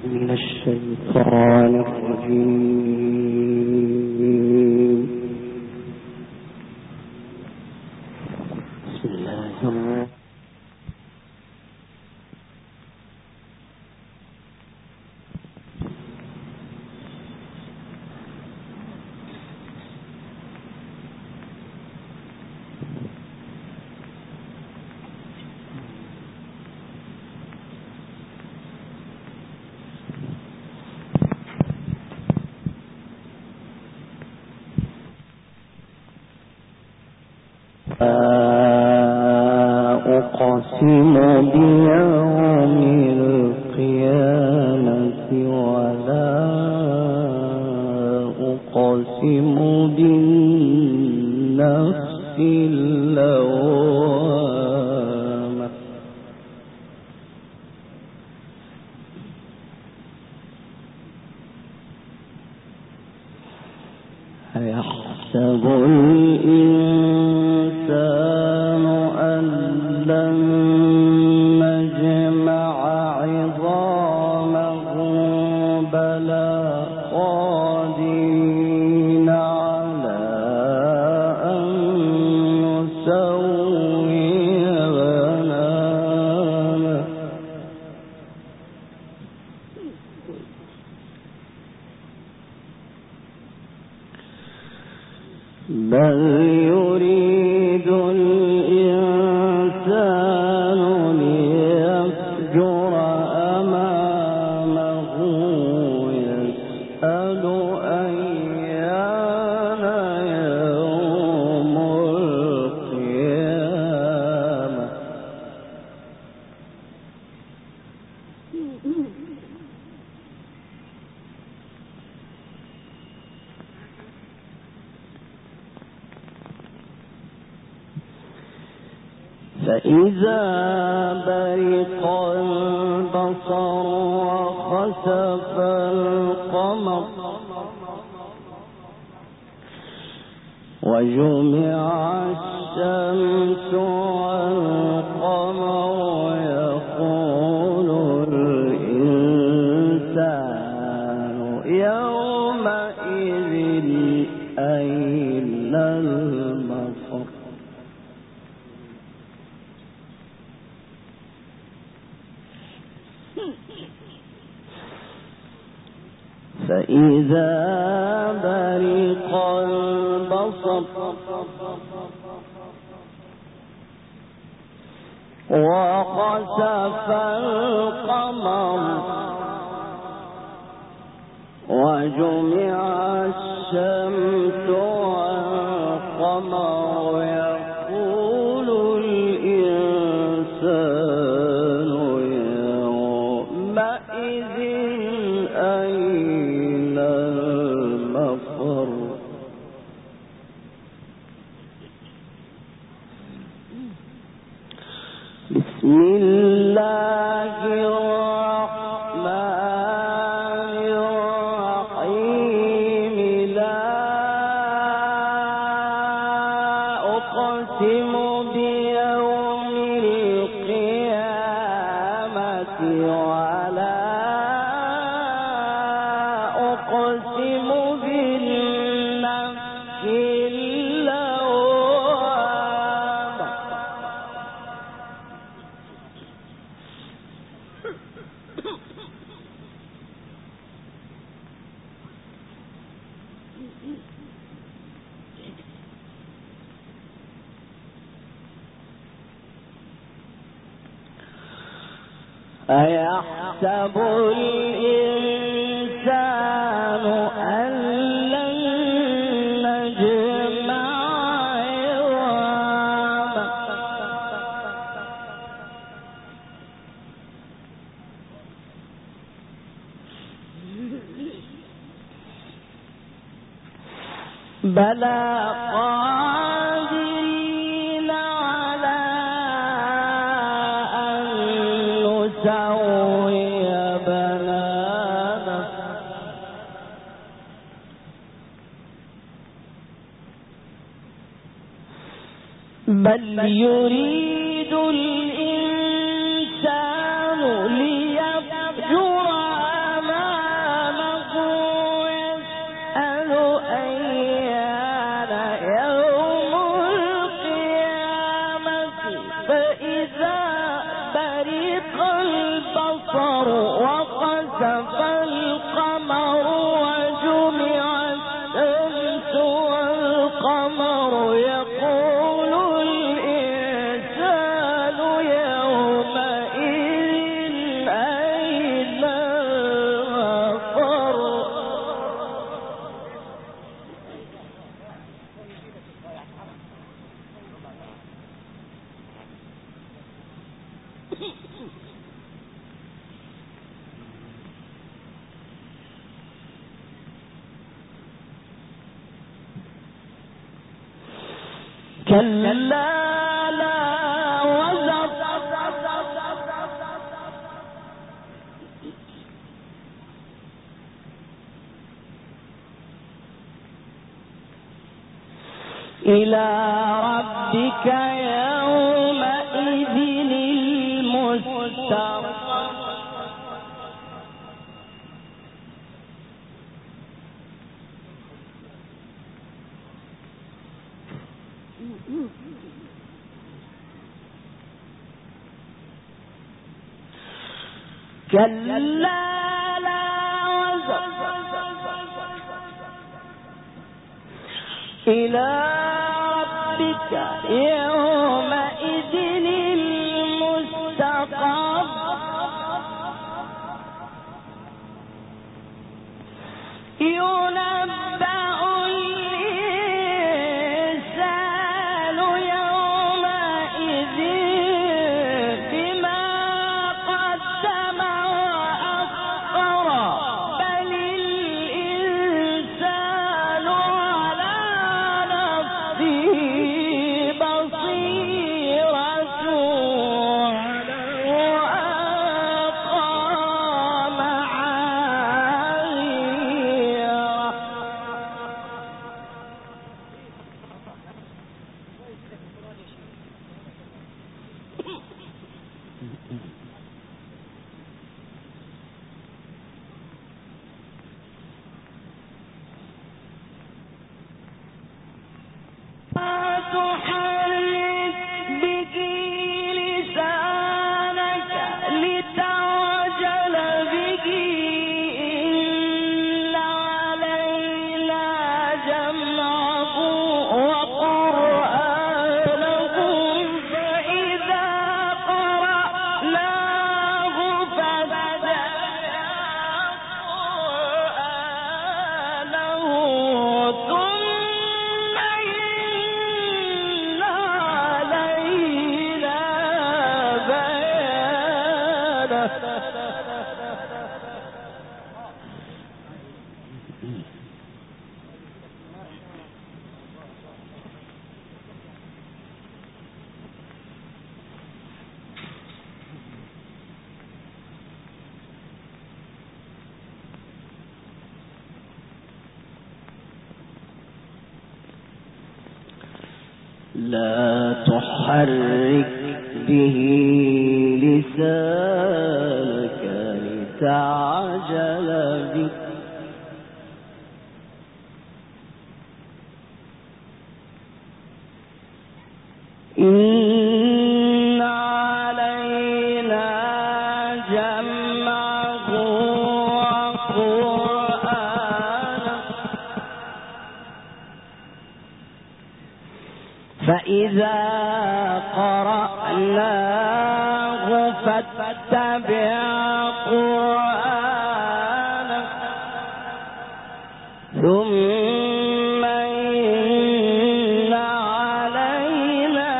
من الشيطان الرجيم. بسم الله الرحمن أقسم بيوم القيامة ولا أقسم بالنفس اللوامة أيحسب الإنسان أن لن نجمع عظامه بلى قادرين على أن نسوي بنانه بل يريد الإنسان ليفجر أمامه يسأل أيان يوم القيامة فإذا برق البصر وخسف القمر وجمع الشمس والقمر يقول الإنسان يومئذ أين المفر فإذا برق البصر وخسف القمر وجمع الشمس والقمر يقول الإنسان يومئذ أين المفر بسم الله الرحمن الرحيم لا أقسم بيوم القيامة ولا أقسم بالنفس اللوامة أيحسب الإنسان أن لن نجمع عظامه بلى قادرين على أن نسوي بنانه بل يريد الإنسان ليفجر كلا لا وزر إلى ربك يومئذ المستقر كلا لا وزر إلى ربك يومئذ المستقر ينبأ الإنسان يومئذ بما قدم وأخر بل الإنسان على نفسه بصيرة ولو ألقى معاذيره تحرك به لسانك لتعجل به إن علينا جمعه وقرآنه فإذا قرأناه فاتبع قرآنه ثم إن علينا بيانه لا تحرك به لسانك لتعجل به إن علينا جمعه وقرآنه فإذا قرأناه فاتبع قرآنه ثم إن علينا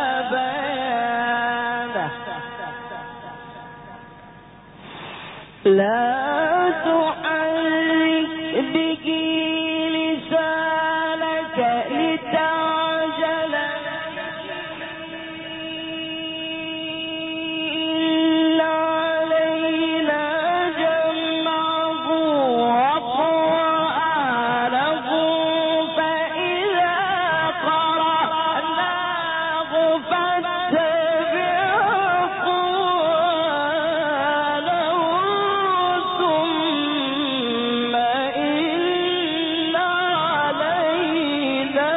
بيانه لا تحرك به لسانك لتعجل إن علينا جمعه وقرآنه فإذا قرأناه فاتبع قرآنه ثم إن علينا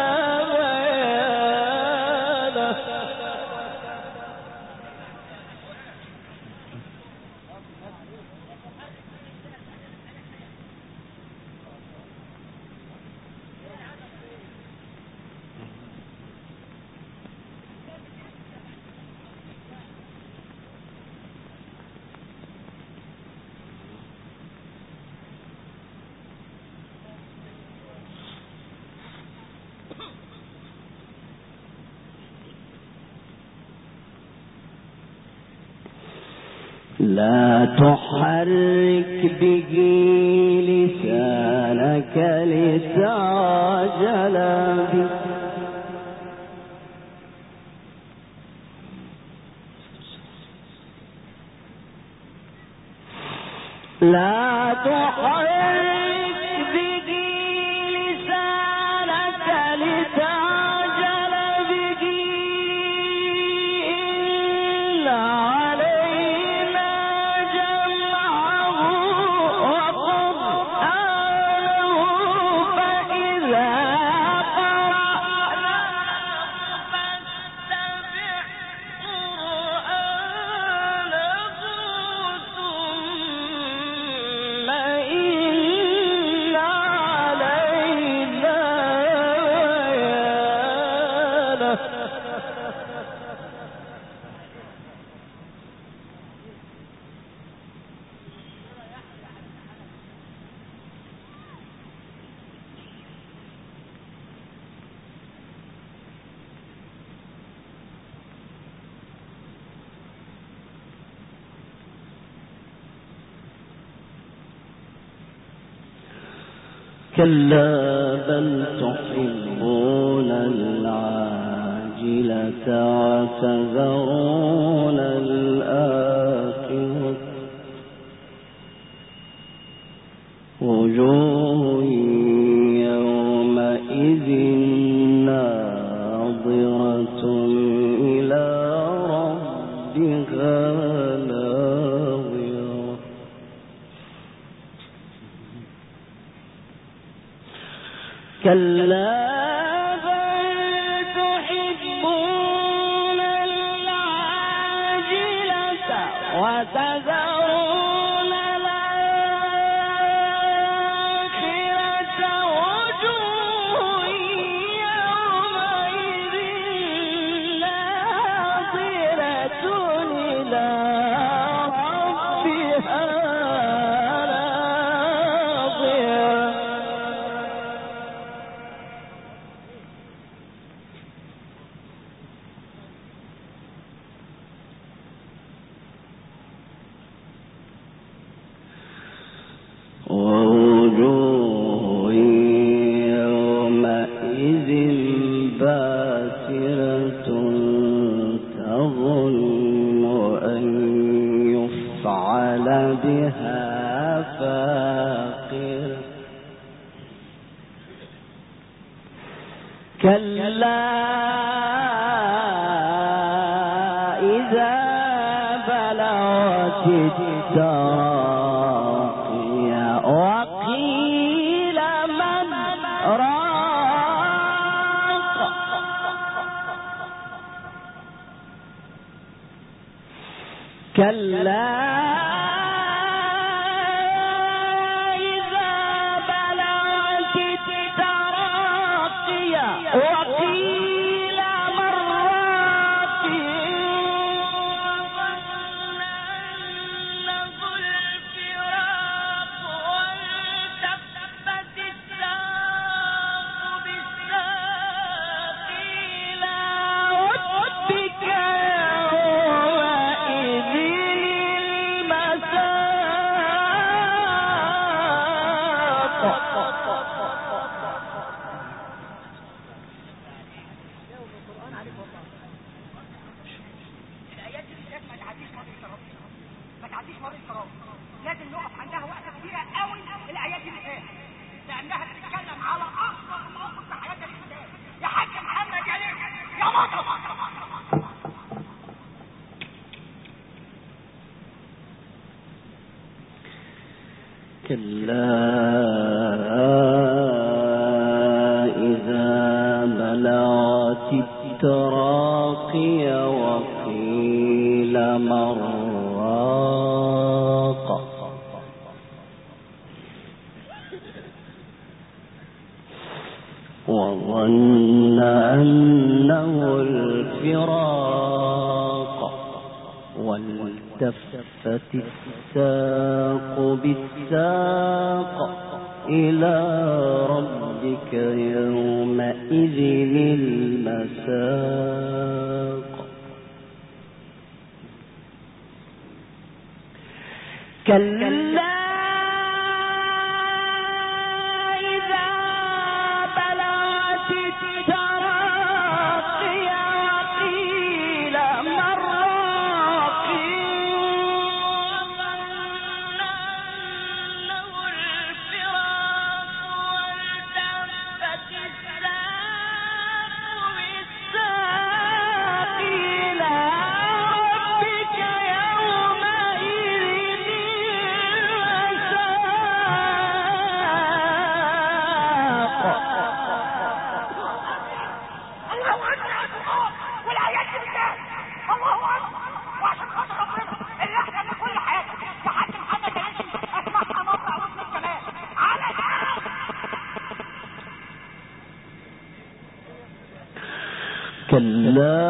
بيانه لا تحرك به لسانك لتعجل به لا تحرك به لسانك لتعجل به إن علينا جمعه وقرآنه فإذا قرأناه فاتبع قرآنه ثم إن علينا بيانه. كلا بل تحبون العاجلة وتذرون الآخرة وجوه يومئذ ناظرة إلى ربها ناظرة كلا بل تحبون العاجلة وتذرون الآخرة وجوه يومئذ ناظرة إلى ربها ناظرة ووجوه يومئذ باسرة تظن أن يفعل بها فاقرة كلا إذا بلغت التراقي وقيل من راق كلا إذا بلغت التراقي وقيل من راق وظن أنه الفراق والتفت الساق بالساق إلى ربك يومئذ الآيات دي بالذات ما تعديش مرة الترابي، ما تعديش مرة الترابي، لازم نقف عندها وقفة كبيرة قوي الآيات دي بالذات، لأنها بتتكلم على أخطر موقف في حياة الإنسان. يا حاج محمد يا ليه يا مطر كلا إذا بلغت التراقي وقيل من راق وظن أنه الفراق والتفت الساق بالساق إلى ربك يومئذ المساق كلا إذا بلغت التراقي وقيل من راق وظن كلا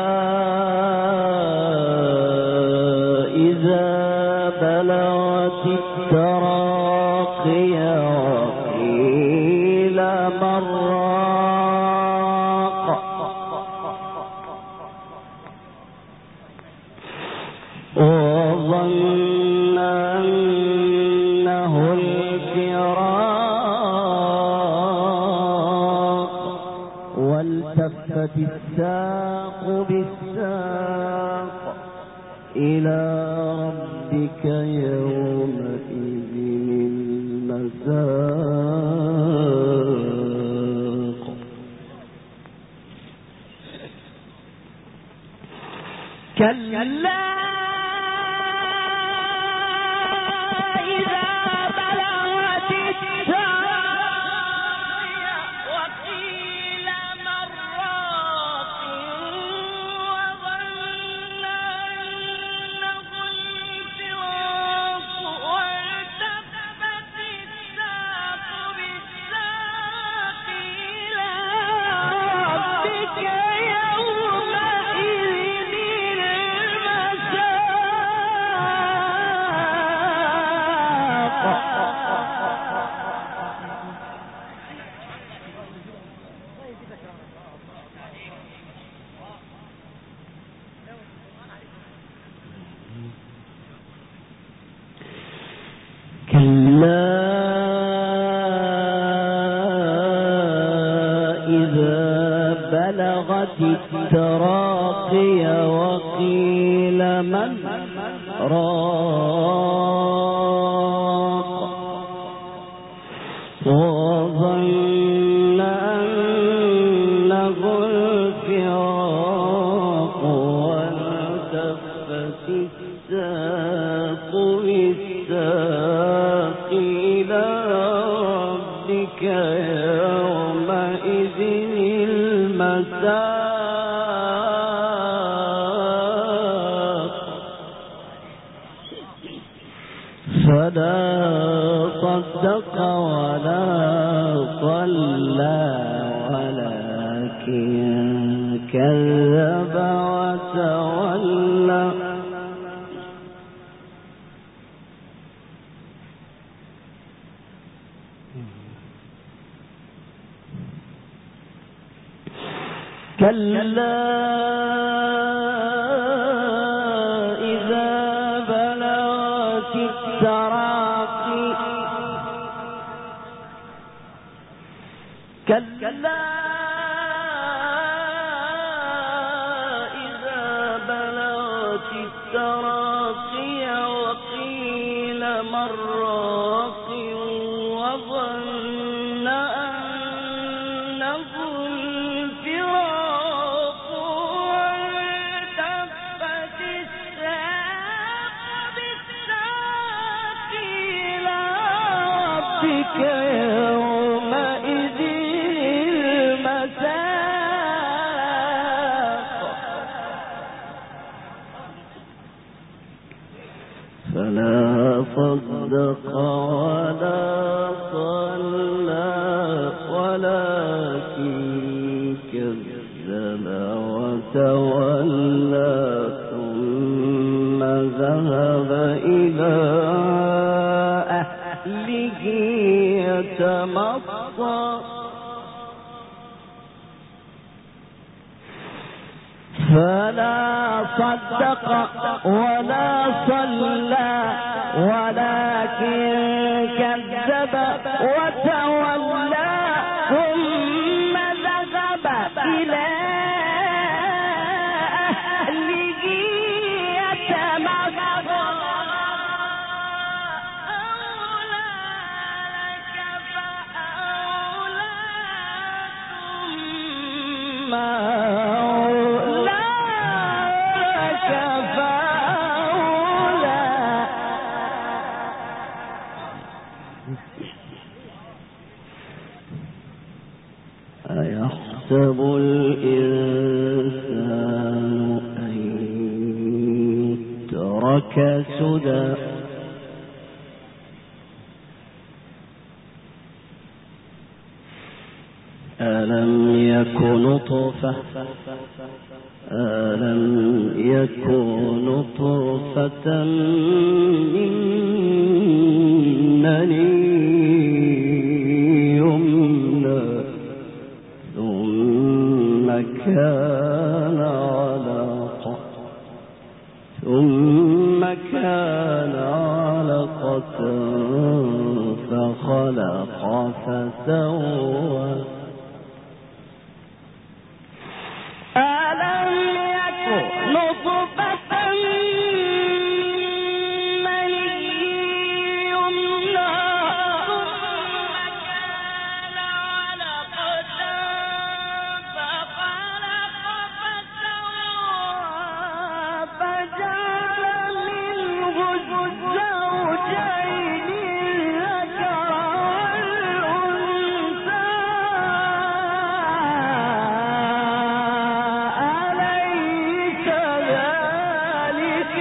إذا بلغت التراقي وقيل من راق وظن أنه الفراق والتفت الساق بالساق إلى ربك يومئذ المساق كلا بلغت التراقي وقيل من راق وظن أنه الفراق والتفت الساق بالساق إلى ربك يومئذ المساق فلا صدق ولا صلى ولكن كذب وتولى كلا إذا بلغت التراقي كلا إذا بلغت التراقي وقيل من راق وظن أنه الفراق والتفت الساق بالساق إلى ربك يومئذ فلا صدق ولا صلى ولكن كذب وتولى ثم ذهب إلى أهله يتمطى فلا صدق ولا صلى ولكن كذب وتولى ثم ذهب إلى أهله يتمطى أولى لك فأولى ثم أيحسب الإنسان أن يترك سدى ألم يكن نطفة من مني يمنى ثم كان علقة فخلق فسوى ألم يكن نطفة من يمنى ثم كان علقة فخلق فسوى فجعل منه الزوجين الذكر والأنثى أليس ذلك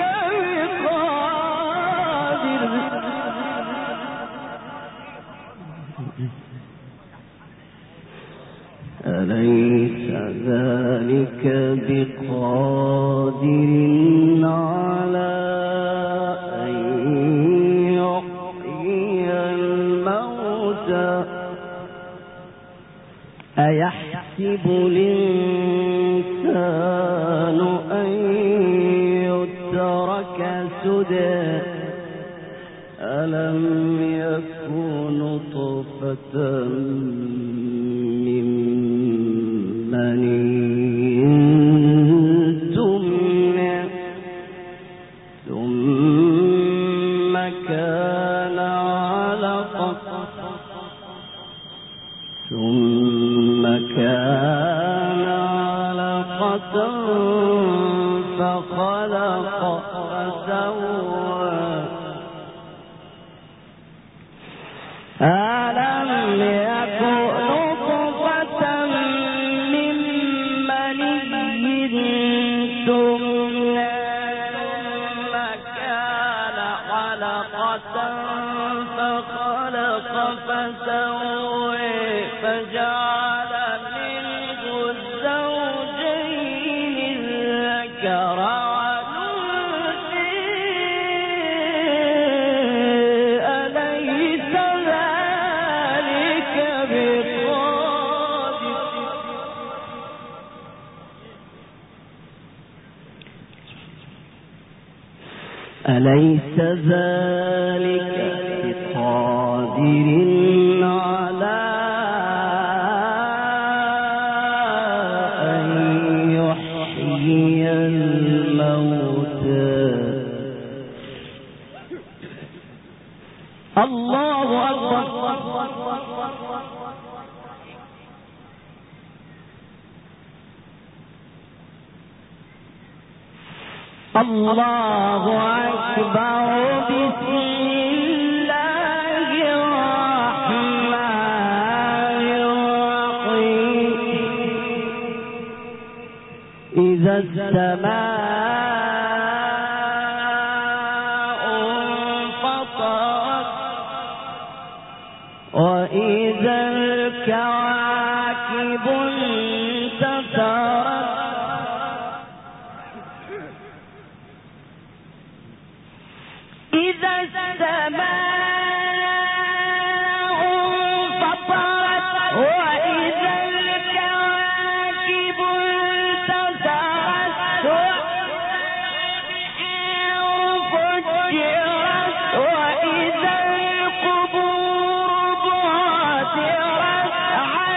بقادر على أن يحيي الموتى أيحسب الإنسان أن يترك سدى ألم يكن نطفة من مني تمنى ثم كان علقة فخلق فسوى ألم يكن نطفة من مني تمنى ثم كان علقة فخلق فسوى فجعل منه الزوجين الذكر والأنثى أليس ذلك بقادر أليس ذلك بقادر على أن يحيي الموتى الله أكبر الله أكبر بسم الله الرحمن الرحيم إذا السماء انفطرت وإذا الكواكب انتثرت إذا السماء انفطرت وإذا الكواكب انتثرت وإذا البحار فجرت وإذا القبور بعثرت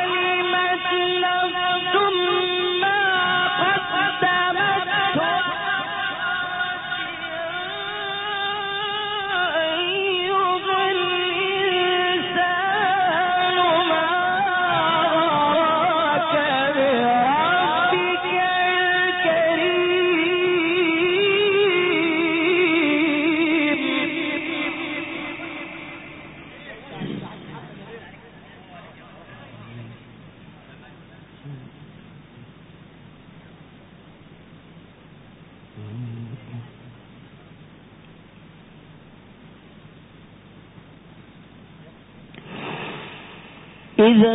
إذا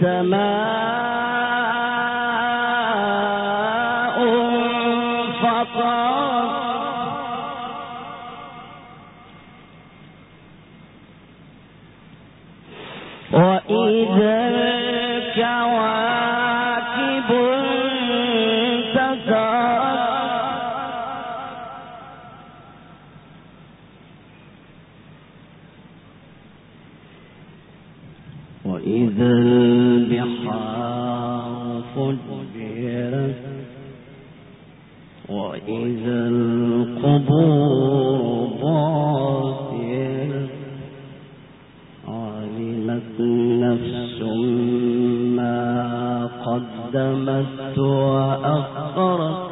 السماء انفطرت وإذا الكواكب انتثرت وإذا البحار فجرت وإذا القبور بعثرت علمت نفس ما قدمت وأخرت